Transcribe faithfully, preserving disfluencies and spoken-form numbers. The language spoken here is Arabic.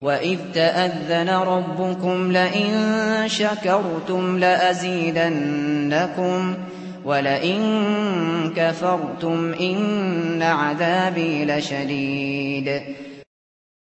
وَإِذْ تَأَذَّنَ رَبُّكُمْ لَئِن شَكَرْتُمْ لَأَزِيدَنَّكُمْ وَلَئِن كَفَرْتُمْ إِنَّ عَذَابِي لَشَدِيدٌ